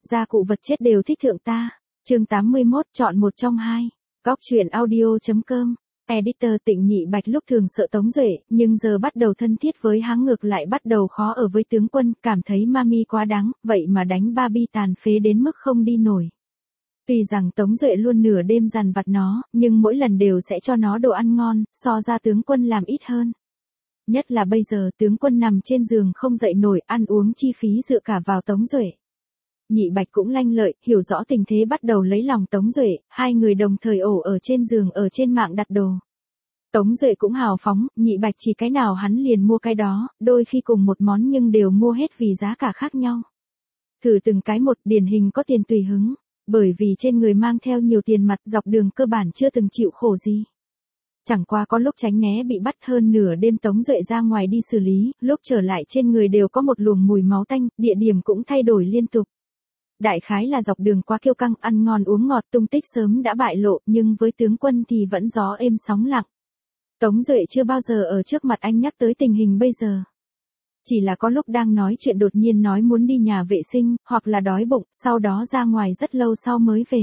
Gia cụ vật chết đều thích thượng ta. Chương 81, chọn một trong hai. Góc truyện audio.com. Editor Tịnh Nhị Bạch lúc thường sợ Tống Duệ, nhưng giờ bắt đầu thân thiết với hắn ngược lại bắt đầu khó ở với tướng quân, cảm thấy Mami quá đáng, vậy mà đánh Barbie tàn phế đến mức không đi nổi. Tuy rằng Tống Duệ luôn nửa đêm dằn vặt nó, nhưng mỗi lần đều sẽ cho nó đồ ăn ngon, so ra tướng quân làm ít hơn. Nhất là bây giờ tướng quân nằm trên giường không dậy nổi, ăn uống chi phí dựa cả vào Tống Duệ. Nhị Bạch cũng lanh lợi, hiểu rõ tình thế bắt đầu lấy lòng Tống Duệ, hai người đồng thời ổ ở trên giường ở trên mạng đặt đồ. Tống Duệ cũng hào phóng, Nhị Bạch chỉ cái nào hắn liền mua cái đó, đôi khi cùng một món nhưng đều mua hết vì giá cả khác nhau. Thử từng cái một, điển hình có tiền tùy hứng, bởi vì trên người mang theo nhiều tiền mặt dọc đường cơ bản chưa từng chịu khổ gì. Chẳng qua có lúc tránh né bị bắt, hơn nửa đêm Tống Duệ ra ngoài đi xử lý, lúc trở lại trên người đều có một luồng mùi máu tanh, địa điểm cũng thay đổi liên tục. Đại khái là dọc đường quá kiêu căng, ăn ngon uống ngọt, tung tích sớm đã bại lộ, nhưng với tướng quân thì vẫn gió êm sóng lặng. Tống Duệ chưa bao giờ ở trước mặt anh nhắc tới tình hình bây giờ. Chỉ là có lúc đang nói chuyện đột nhiên nói muốn đi nhà vệ sinh, hoặc là đói bụng, sau đó ra ngoài rất lâu sau mới về.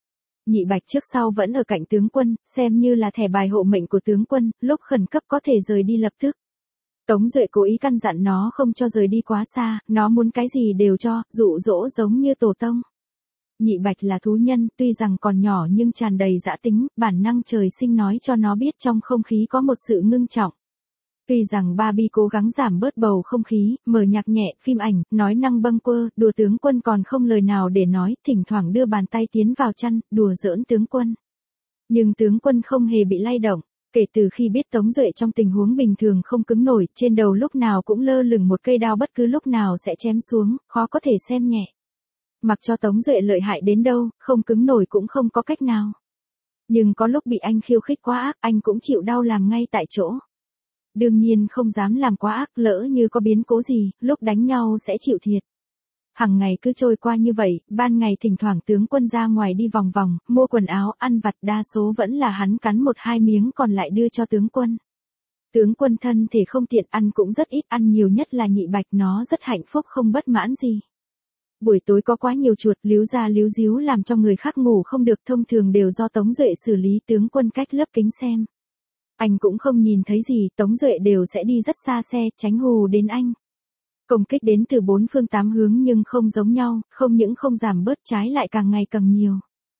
Nhị Bạch trước sau vẫn ở cạnh tướng quân, xem như là thẻ bài hộ mệnh của tướng quân, lúc khẩn cấp có thể rời đi lập tức. Tống Duệ cố ý căn dặn nó không cho rời đi quá xa, nó muốn cái gì đều cho, dụ dỗ giống như tổ tông. Nhị Bạch là thú nhân, tuy rằng còn nhỏ nhưng tràn đầy dã tính, bản năng trời sinh nói cho nó biết trong không khí có một sự ngưng trọng. Tuy rằng Barbie cố gắng giảm bớt bầu không khí, mở nhạc nhẹ, phim ảnh, nói năng bâng quơ, đùa tướng quân còn không lời nào để nói, thỉnh thoảng đưa bàn tay tiến vào chăn, đùa giỡn tướng quân. Nhưng tướng quân không hề bị lay động. Kể từ khi biết Tống Duệ trong tình huống bình thường không cứng nổi, trên đầu lúc nào cũng lơ lửng một cây đao bất cứ lúc nào sẽ chém xuống, khó có thể xem nhẹ. Mặc cho Tống Duệ lợi hại đến đâu, không cứng nổi cũng không có cách nào. Nhưng có lúc bị anh khiêu khích quá ác, anh cũng chịu đau làm ngay tại chỗ. Đương nhiên không dám làm quá ác, lỡ như có biến cố gì, lúc đánh nhau sẽ chịu thiệt. Hằng ngày cứ trôi qua như vậy, ban ngày thỉnh thoảng tướng quân ra ngoài đi vòng vòng, mua quần áo, ăn vặt, đa số vẫn là hắn cắn một hai miếng còn lại đưa cho tướng quân. Tướng quân thân thể không tiện, ăn cũng rất ít, ăn nhiều nhất là Nhị Bạch, nó rất hạnh phúc không bất mãn gì. Buổi tối có quá nhiều chuột líu ra líu díu làm cho người khác ngủ không được, thông thường đều do Tống Duệ xử lý, tướng quân cách lớp kính xem. Anh cũng không nhìn thấy gì, Tống Duệ đều sẽ đi rất xa xe, tránh hù đến anh. Công kích đến từ bốn phương tám hướng nhưng không giống nhau, không những không giảm bớt, trái lại càng ngày càng nhiều.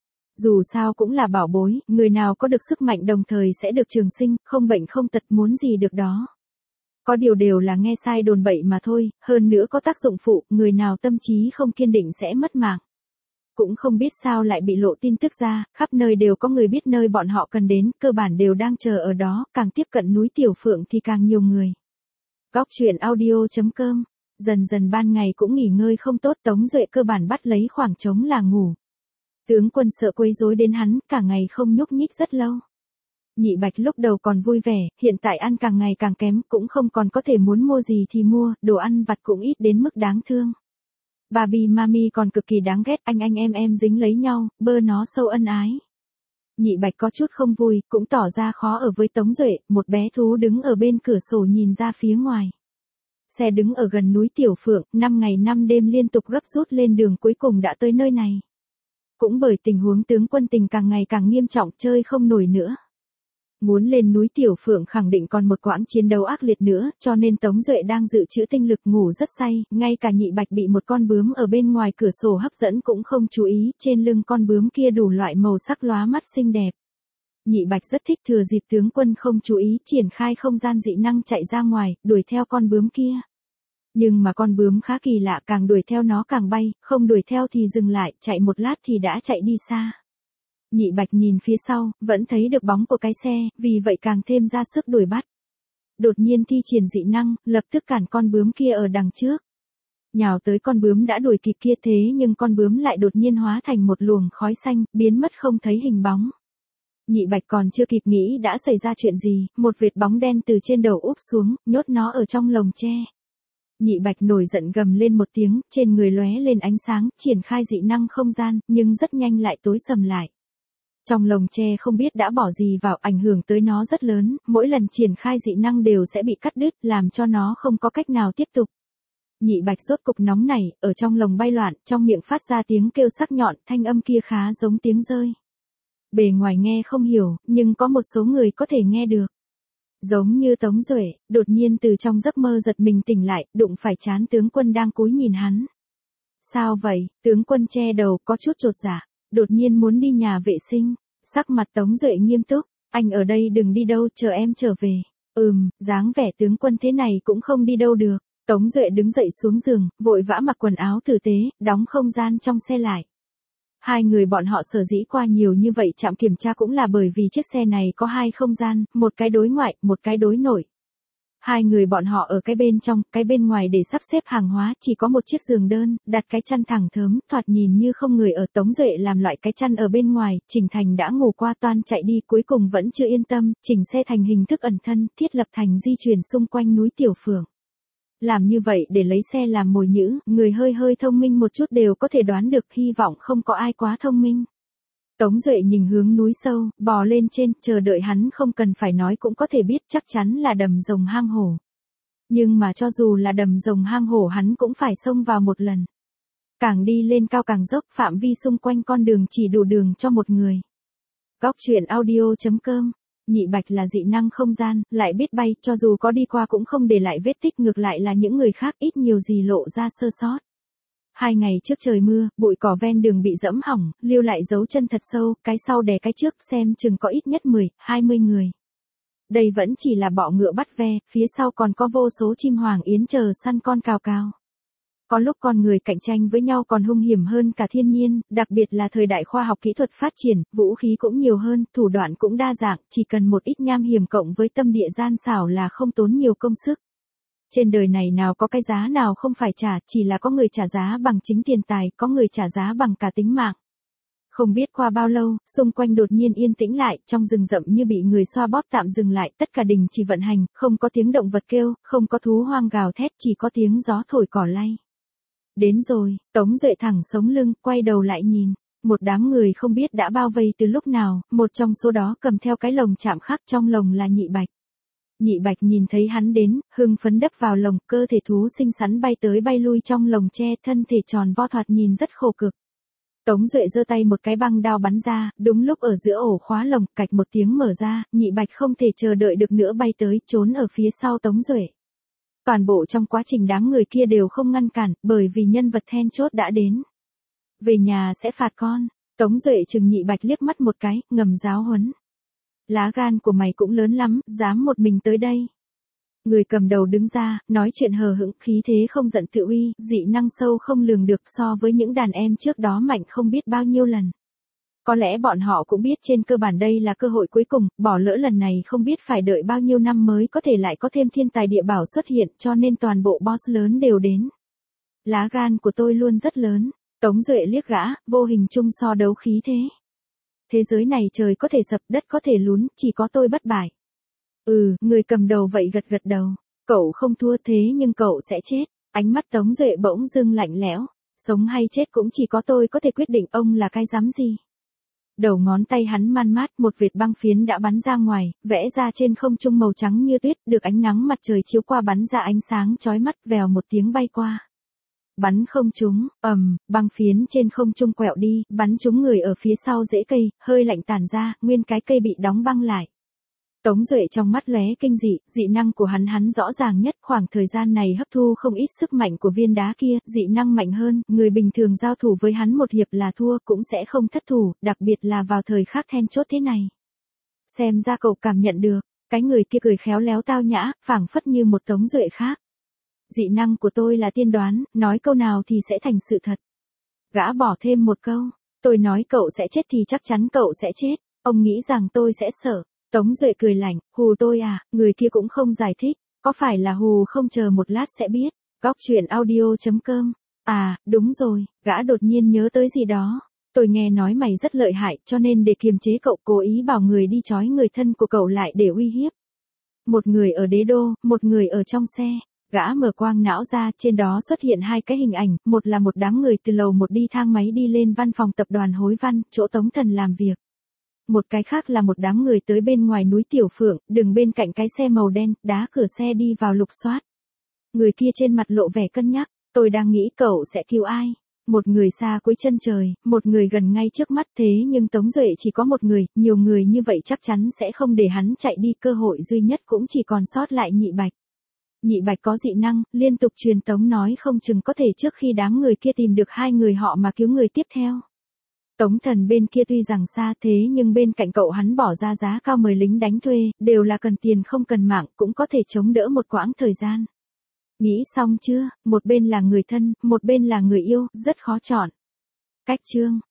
Dù sao cũng là bảo bối, người nào có được sức mạnh đồng thời sẽ được trường sinh, không bệnh không tật, muốn gì được đó. Có điều đều là nghe sai đồn bậy mà thôi, hơn nữa có tác dụng phụ, người nào tâm trí không kiên định sẽ mất mạng. Cũng không biết sao lại bị lộ tin tức ra, khắp nơi đều có người biết nơi bọn họ cần đến, cơ bản đều đang chờ ở đó, càng tiếp cận núi Tiểu Phượng thì càng nhiều người. Góc truyện audio.com. Dần dần ban ngày cũng nghỉ ngơi không tốt, Tống Duệ cơ bản bắt lấy khoảng trống là ngủ. Tướng quân sợ quấy rối đến hắn, cả ngày không nhúc nhích rất lâu. Nhị Bạch lúc đầu còn vui vẻ, hiện tại ăn càng ngày càng kém, cũng không còn có thể muốn mua gì thì mua, đồ ăn vặt cũng ít đến mức đáng thương. Barbie Mami còn cực kỳ đáng ghét, anh em dính lấy nhau, bơ nó sâu ân ái. Nhị Bạch có chút không vui, cũng tỏ ra khó ở với Tống Duệ, một bé thú đứng ở bên cửa sổ nhìn ra phía ngoài. Xe đứng ở gần núi Tiểu Phượng, 5 ngày 5 đêm liên tục gấp rút lên đường, cuối cùng đã tới nơi này. Cũng bởi tình huống tướng quân tình càng ngày càng nghiêm trọng, chơi không nổi nữa. Muốn lên núi Tiểu Phượng khẳng định còn một quãng chiến đấu ác liệt nữa, cho nên Tống Duệ đang dự trữ tinh lực, ngủ rất say, ngay cả Nhị Bạch bị một con bướm ở bên ngoài cửa sổ hấp dẫn cũng không chú ý, trên lưng con bướm kia đủ loại màu sắc lóa mắt xinh đẹp. Nhị Bạch rất thích thừa dịp tướng quân không chú ý, triển khai không gian dị năng chạy ra ngoài, đuổi theo con bướm kia. Nhưng mà con bướm khá kỳ lạ, càng đuổi theo nó càng bay, không đuổi theo thì dừng lại, chạy một lát thì đã chạy đi xa. Nhị Bạch nhìn phía sau, vẫn thấy được bóng của cái xe, vì vậy càng thêm ra sức đuổi bắt. Đột nhiên thi triển dị năng, lập tức cản con bướm kia ở đằng trước. Nhào tới con bướm đã đuổi kịp kia, thế nhưng con bướm lại đột nhiên hóa thành một luồng khói xanh, biến mất không thấy hình bóng. Nhị Bạch còn chưa kịp nghĩ đã xảy ra chuyện gì, một vệt bóng đen từ trên đầu úp xuống, nhốt nó ở trong lồng tre. Nhị Bạch nổi giận gầm lên một tiếng, trên người lóe lên ánh sáng, triển khai dị năng không gian, nhưng rất nhanh lại tối sầm lại. Trong lồng tre không biết đã bỏ gì vào, ảnh hưởng tới nó rất lớn, mỗi lần triển khai dị năng đều sẽ bị cắt đứt, làm cho nó không có cách nào tiếp tục. Nhị Bạch rốt cục nóng nảy, ở trong lồng bay loạn, trong miệng phát ra tiếng kêu sắc nhọn, thanh âm kia khá giống tiếng rơi. Bề ngoài nghe không hiểu, nhưng có một số người có thể nghe được. Giống như Tống Duệ, đột nhiên từ trong giấc mơ giật mình tỉnh lại, đụng phải trán tướng quân đang cúi nhìn hắn. Sao vậy? Tướng quân che đầu, có chút chột dạ, đột nhiên muốn đi nhà vệ sinh. Sắc mặt Tống Duệ nghiêm túc, anh ở đây đừng đi đâu, chờ em trở về. Dáng vẻ tướng quân thế này cũng không đi đâu được. Tống Duệ đứng dậy xuống giường, vội vã mặc quần áo tử tế, đóng không gian trong xe lại. Hai người bọn họ sở dĩ qua nhiều như vậy trạm kiểm tra cũng là bởi vì chiếc xe này có hai không gian, một cái đối ngoại, một cái đối nội. Hai người bọn họ ở cái bên trong, cái bên ngoài để sắp xếp hàng hóa, chỉ có một chiếc giường đơn, đặt cái chăn thẳng thớm, thoạt nhìn như không người ở. Tống Duệ làm loại cái chăn ở bên ngoài, Trình Thành đã ngủ qua toan chạy đi, cuối cùng vẫn chưa yên tâm, chỉnh xe thành hình thức ẩn thân, thiết lập thành di chuyển xung quanh núi Tiểu Phượng. Làm như vậy để lấy xe làm mồi nhữ, người hơi hơi thông minh một chút đều có thể đoán được, hy vọng không có ai quá thông minh. Tống Duệ nhìn hướng núi sâu, bò lên trên, chờ đợi hắn không cần phải nói cũng có thể biết chắc chắn là đầm rồng hang hổ. Nhưng mà cho dù là đầm rồng hang hổ hắn cũng phải xông vào một lần. Càng đi lên cao càng dốc, phạm vi xung quanh con đường chỉ đủ đường cho một người. Góc truyện audio.com. Nhị Bạch là dị năng không gian, lại biết bay, cho dù có đi qua cũng không để lại vết tích, ngược lại là những người khác ít nhiều gì lộ ra sơ sót. 2 ngày trước trời mưa, bụi cỏ ven đường bị dẫm hỏng, lưu lại dấu chân thật sâu, cái sau đè cái trước, xem chừng có ít nhất 10, 20 người. Đây vẫn chỉ là bọ ngựa bắt ve, phía sau còn có vô số chim hoàng yến chờ săn con cào cào. Có lúc con người cạnh tranh với nhau còn hung hiểm hơn cả thiên nhiên, đặc biệt là thời đại khoa học kỹ thuật phát triển, vũ khí cũng nhiều hơn, thủ đoạn cũng đa dạng, chỉ cần một ít nham hiểm cộng với tâm địa gian xảo là không tốn nhiều công sức. Trên đời này nào có cái giá nào không phải trả, chỉ là có người trả giá bằng chính tiền tài, có người trả giá bằng cả tính mạng. Không biết qua bao lâu, xung quanh đột nhiên yên tĩnh lại, trong rừng rậm như bị người xoa bóp tạm dừng lại, tất cả đình chỉ vận hành, không có tiếng động vật kêu, không có thú hoang gào thét, chỉ có tiếng gió thổi cỏ lay. Đến rồi, Tống Duệ thẳng sống lưng, quay đầu lại nhìn. Một đám người không biết đã bao vây từ lúc nào, một trong số đó cầm theo cái lồng chạm khắc, trong lồng là Nhị Bạch. Nhị Bạch nhìn thấy hắn đến, hưng phấn đấp vào lồng, cơ thể thú xinh xắn bay tới bay lui trong lồng tre, thân thể tròn vo thoạt nhìn rất khổ cực. Tống Duệ giơ tay một cái băng đao bắn ra, đúng lúc ở giữa ổ khóa lồng, cạch một tiếng mở ra, Nhị Bạch không thể chờ đợi được nữa bay tới, trốn ở phía sau Tống Duệ. Toàn bộ trong quá trình đám người kia đều không ngăn cản, bởi vì nhân vật then chốt đã đến. Về nhà sẽ phạt con. Tống Duệ chừng Nhị Bạch liếc mắt một cái, ngầm giáo huấn. Lá gan của mày cũng lớn lắm, dám một mình tới đây. Người cầm đầu đứng ra, nói chuyện hờ hững, khí thế không giận tự uy, dị năng sâu không lường được, so với những đàn em trước đó mạnh không biết bao nhiêu lần. Có lẽ bọn họ cũng biết trên cơ bản đây là cơ hội cuối cùng, bỏ lỡ lần này không biết phải đợi bao nhiêu năm mới có thể lại có thêm thiên tài địa bảo xuất hiện, cho nên toàn bộ boss lớn đều đến. Lá gan của tôi luôn rất lớn. Tống Duệ liếc gã, vô hình chung so đấu khí thế. Thế giới này trời có thể sập, đất có thể lún, chỉ có tôi bất bại. Người cầm đầu vậy gật gật đầu. Cậu không thua thế nhưng cậu sẽ chết. Ánh mắt Tống Duệ bỗng dưng lạnh lẽo. Sống hay chết cũng chỉ có tôi có thể quyết định, ông là cái dám gì. Đầu ngón tay hắn man mát, một vệt băng phiến đã bắn ra ngoài, vẽ ra trên không trung màu trắng như tuyết, được ánh nắng mặt trời chiếu qua bắn ra ánh sáng chói mắt, vèo một tiếng bay qua. Bắn không trúng, băng phiến trên không trung quẹo đi, bắn trúng người ở phía sau rễ cây, hơi lạnh tản ra, nguyên cái cây bị đóng băng lại. Tống Duệ trong mắt lóe kinh dị, dị năng của hắn rõ ràng nhất, khoảng thời gian này hấp thu không ít sức mạnh của viên đá kia, dị năng mạnh hơn, người bình thường giao thủ với hắn một hiệp là thua, cũng sẽ không thất thủ, đặc biệt là vào thời khắc then chốt thế này. Xem ra cậu cảm nhận được, cái người kia cười khéo léo tao nhã, phảng phất như một Tống Duệ khác. Dị năng của tôi là tiên đoán, nói câu nào thì sẽ thành sự thật. Gã bỏ thêm một câu, tôi nói cậu sẽ chết thì chắc chắn cậu sẽ chết, ông nghĩ rằng tôi sẽ sợ. Tống Duệ cười lạnh, hù tôi à, người kia cũng không giải thích, có phải là hù không, chờ một lát sẽ biết. Góc truyện audio.com. À, đúng rồi, gã đột nhiên nhớ tới gì đó. Tôi nghe nói mày rất lợi hại, cho nên để kiềm chế cậu cố ý bảo người đi trói người thân của cậu lại để uy hiếp. Một người ở đế đô, một người ở trong xe. Gã mở quang não ra, trên đó xuất hiện hai cái hình ảnh, một là một đám người từ lầu một đi thang máy đi lên văn phòng tập đoàn Hối Văn, chỗ Tống Thần làm việc. Một cái khác là một đám người tới bên ngoài núi Tiểu Phượng, đứng bên cạnh cái xe màu đen, đá cửa xe đi vào lục soát. Người kia trên mặt lộ vẻ cân nhắc, Tôi đang nghĩ cậu sẽ cứu ai? Một người xa cuối chân trời, một người gần ngay trước mắt, thế nhưng Tống Duệ chỉ có một người, nhiều người như vậy chắc chắn sẽ không để hắn chạy đi, cơ hội duy nhất cũng chỉ còn sót lại Nhị Bạch. Nhị Bạch có dị năng, liên tục truyền tống nói không chừng có thể trước khi đám người kia tìm được hai người họ mà cứu người tiếp theo. Tống Thần bên kia tuy rằng xa thế nhưng bên cạnh cậu hắn bỏ ra giá cao mời lính đánh thuê, đều là cần tiền không cần mạng, cũng có thể chống đỡ một quãng thời gian. Nghĩ xong chưa, một bên là người thân, một bên là người yêu, rất khó chọn. Cách chương